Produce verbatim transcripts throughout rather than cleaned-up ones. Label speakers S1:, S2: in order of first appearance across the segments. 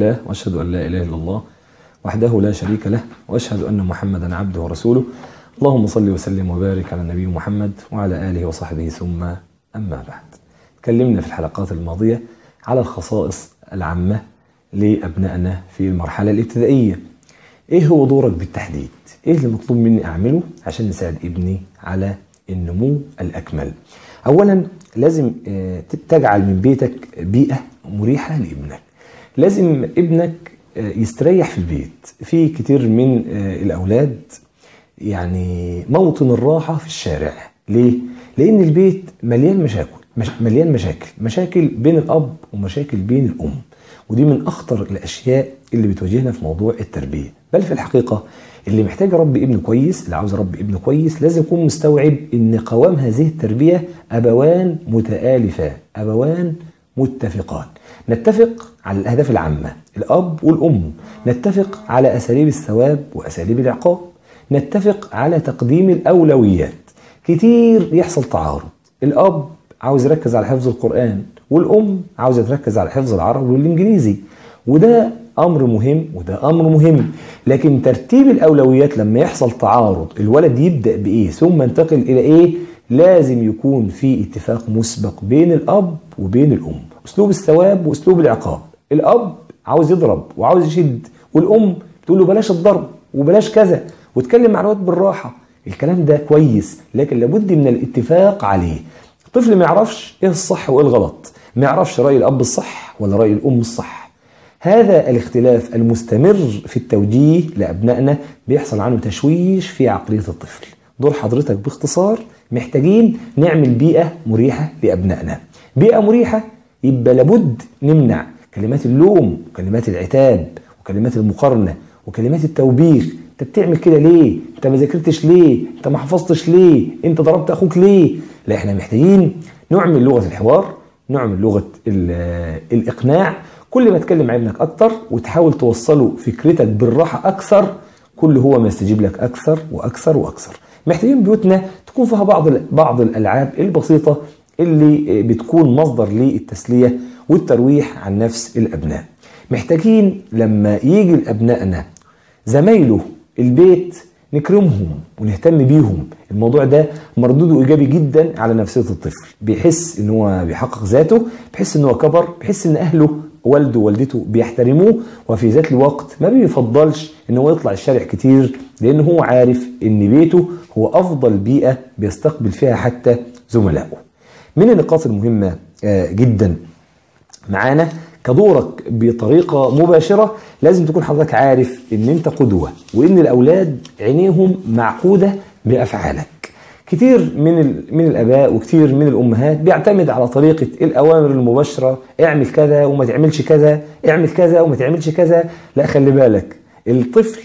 S1: لله وأشهد أن لا إله إلا الله وحده لا شريك له وأشهد أن محمدا عبده ورسوله. اللهم صل وسلم وبارك على النبي محمد وعلى آله وصحبه ثم أما بعد. تكلمنا في الحلقات الماضية على الخصائص العامة لأبنائنا في المرحلة الابتدائية. إيه هو دورك بالتحديد؟ إيه اللي مطلوب مني أعمله عشان نساعد ابني على النمو الأكمل؟ أولا لازم تجعل من بيتك بيئة مريحة لابنك. لازم ابنك يستريح في البيت. في كتير من الأولاد يعني موطن الراحة في الشارع. ليه؟ لأن البيت مليان مشاكل مش مليان مشاكل مشاكل بين الأب ومشاكل بين الأم، ودي من أخطر الأشياء اللي بتواجهنا في موضوع التربية. بل في الحقيقة اللي محتاج يربي ابنه كويس، اللي عاوز يربي ابنه كويس، لازم يكون مستوعب ان قوام هذه التربية ابوان متآلفان، ابوان متفقان. نتفق على الاهداف العامة، الاب والام، نتفق على اساليب الثواب واساليب العقاب، نتفق على تقديم الاولويات. كتير يحصل تعارض، الاب عاوز يركز على حفظ القرآن والام عاوزة تركز على حفظ العربي والانجليزي، وده امر مهم وده امر مهم، لكن ترتيب الاولويات لما يحصل تعارض الولد يبدا بايه ثم ينتقل الى ايه، لازم يكون في اتفاق مسبق بين الاب وبين الام. اسلوب الثواب واسلوب العقاب، الاب عاوز يضرب وعاوز يشد، والام تقول له بلاش الضرب وبلاش كذا وتكلم مع الولد بالراحه. الكلام ده كويس، لكن لابد من الاتفاق عليه. الطفل ما يعرفش ايه الصح وايه الغلط، ما يعرفش راي الاب الصح ولا راي الام الصح. هذا الاختلاف المستمر في التوجيه لأبنائنا بيحصل عنه تشويش في عقلية الطفل. دور حضرتك باختصار محتاجين نعمل بيئة مريحة لأبنائنا. بيئة مريحة يبقى لابد نمنع كلمات اللوم وكلمات العتاب وكلمات المقارنة وكلمات التوبيخ. انت بتعمل كده ليه؟ انت ما ذاكرتش ليه؟ انت ما حفظتش ليه؟ انت ضربت اخوك ليه؟ لا، احنا محتاجين نعمل لغة الحوار، نعمل لغة الإقناع. كل ما تكلم مع ابنك أكتر وتحاول توصله فكرتك بالراحة أكثر، كل هو ما يستجيب لك أكثر وأكثر وأكثر. محتاجين بيوتنا تكون فيها بعض بعض الألعاب البسيطة اللي بتكون مصدر للتسلية والترويح عن نفس الأبناء. محتاجين لما يجي لأبنائنا زمايله البيت نكرمهم ونهتم بيهم. الموضوع ده مردوده إيجابي جدا على نفسية الطفل، بيحس إن هو بيحقق ذاته، بيحس إن هو كبر، بيحس إن أهله والده ووالدته بيحترموه، وفي ذات الوقت ما بيفضلش إن هو يطلع الشارع كتير، لأن هو عارف إن بيته هو أفضل بيئة بيستقبل فيها حتى زملائه. من النقاط المهمة جدا معانا كدورك بطريقة مباشرة، لازم تكون حضرتك عارف ان انت قدوة، وان الاولاد عينيهم معقودة بافعالك. كتير من من الاباء وكتير من الامهات بيعتمد على طريقة الاوامر المباشرة، اعمل كذا وما تعملش كذا، اعمل كذا وما تعملش كذا. لا، خلي بالك، الطفل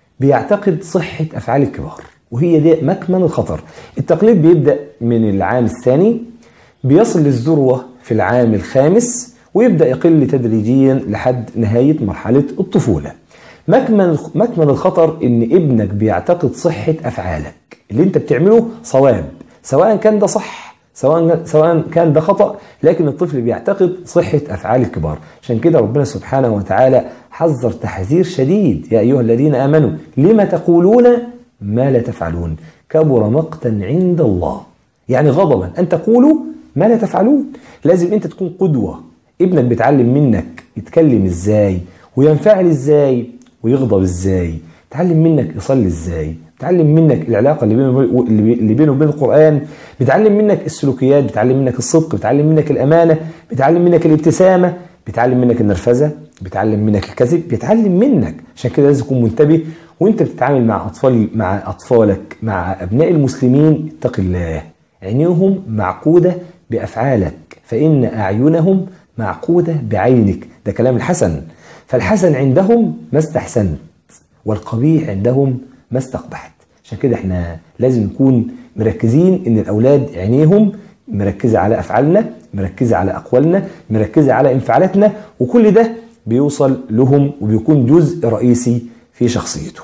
S1: بيعتقد صحة افعال الكبار، وهي دي مكمن الخطر. التقليد بيبدأ من العام الثاني، بيصل للذروة في العام الخامس، ويبدأ يقل تدريجيا لحد نهاية مرحلة الطفولة. مكمن مكمن الخطر ان ابنك بيعتقد صحة افعالك، اللي انت بتعمله صواب، سواء كان ده صح سواء سواء كان ده خطأ، لكن الطفل بيعتقد صحة افعال الكبار. عشان كده ربنا سبحانه وتعالى حذر تحذير شديد: يا ايها الذين امنوا لما تقولون ما لا تفعلون كبر مقتا عند الله. يعني غضبا ان تقولوا ما لا تفعلون. لازم انت تكون قدوة. ابنك بيتعلم منك يتكلم ازاي وينفعل ازاي ويغضب ازاي، بيتعلم منك يصلي ازاي، بيتعلم منك العلاقه اللي بينه اللي بينه وبين القرآن، بيتعلم منك السلوكيات، بيتعلم منك الصدق، بيتعلم منك الامانه، بيتعلم منك الابتسامه، بيتعلم منك النرفزه، بيتعلم منك الكذب، بيتعلم منك. عشان كده لازم تكون منتبه وانت بتتعامل مع اطفال مع اطفالك مع ابناء المسلمين. اتق الله، عينيهم معقوده بافعالك، فان اعينهم معقودة بعينك. ده كلام الحسن. فالحسن عندهم ما استحسنت، والقبيح عندهم ما استقبحت. عشان كده احنا لازم نكون مركزين ان الاولاد عينيهم مركزة على افعالنا، مركزة على اقوالنا، مركزة على انفعالاتنا، وكل ده بيوصل لهم وبيكون جزء رئيسي في شخصيتهم.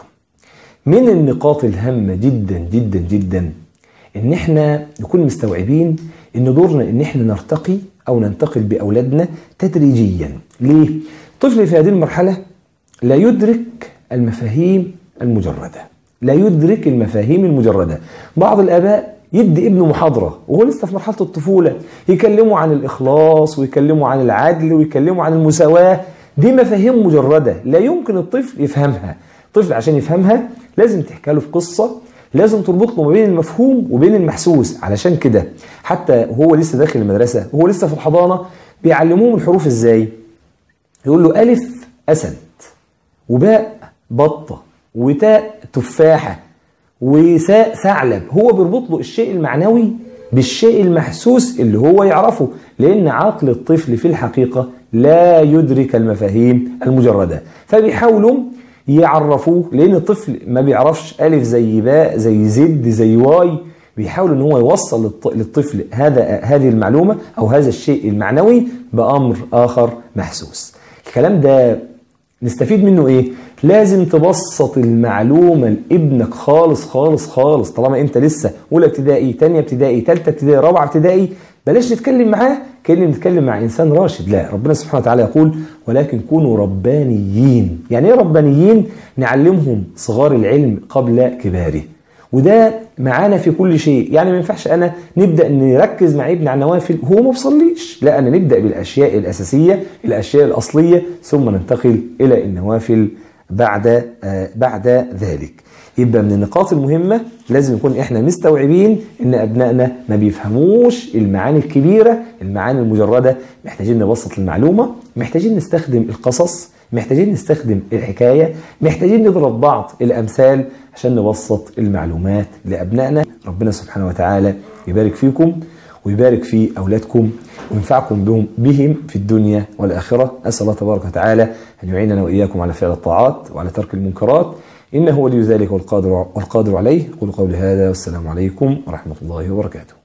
S1: من النقاط الهامة جدا جدا جدا ان احنا نكون مستوعبين ان دورنا ان احنا نرتقي او ننتقل باولادنا تدريجيا. ليه؟ الطفل في هذه المرحلة لا يدرك المفاهيم المجردة، لا يدرك المفاهيم المجردة. بعض الآباء يدي ابنه محاضرة وهو لسه في مرحلة الطفولة، يكلموا عن الإخلاص ويكلموا عن العدل ويكلموا عن المساواة. دي مفاهيم مجردة لا يمكن الطفل يفهمها. الطفل عشان يفهمها لازم تحكي له في قصة، لازم تربط له ما بين المفهوم وبين المحسوس. علشان كده حتى هو لسه داخل المدرسة وهو لسه في الحضانة بيعلموهم الحروف ازاي. يقول له ألف أسد، وباء بطة، وتاء تفاحة، وساء ثعلب. هو بيربط له الشيء المعنوي بالشيء المحسوس اللي هو يعرفه، لأن عقل الطفل في الحقيقة لا يدرك المفاهيم المجردة. فبيحاولوا يعرفوه، لأن الطفل ما بيعرفش ألف زي باء زي زد زي واي. بيحاول ان هو يوصل للطفل هذا هذه المعلومة أو هذا الشيء المعنوي بأمر آخر محسوس. الكلام ده نستفيد منه ايه؟ لازم تبسط المعلومة لابنك خالص خالص خالص. طالما انت لسه اولى ابتدائي، تانية ابتدائي، تالتة ابتدائي، رابعة ابتدائي، بلاش نتكلم معاه كأننا نتكلم مع انسان راشد. لا، ربنا سبحانه وتعالى يقول ولكن كونوا ربانيين. يعني ايه ربانيين؟ نعلمهم صغار العلم قبل كباره. وده معانا في كل شيء. يعني ما ينفعش انا نبدا نركز مع ابني على النوافل هو ما بيصليش، لا، انا نبدا بالاشياء الاساسيه، الاشياء الاصليه، ثم ننتقل الى النوافل بعد آه بعد ذلك. يبقى من النقاط المهمه لازم نكون احنا مستوعبين ان ابنائنا ما بيفهموش المعاني الكبيره، المعاني المجرده. محتاجين نبسط المعلومه، محتاجين نستخدم القصص، محتاجين نستخدم الحكايه، محتاجين نضرب بعض الامثال عشان نبسط المعلومات لأبنائنا. ربنا سبحانه وتعالى يبارك فيكم ويبارك في أولادكم وينفعكم بهم بهم في الدنيا والآخرة. أسأل الله تبارك وتعالى أن يعيننا وإياكم على فعل الطاعات وعلى ترك المنكرات، إنه ولي ذلك والقادر والقادر عليه. قولوا قولي هذا والسلام عليكم ورحمة الله وبركاته.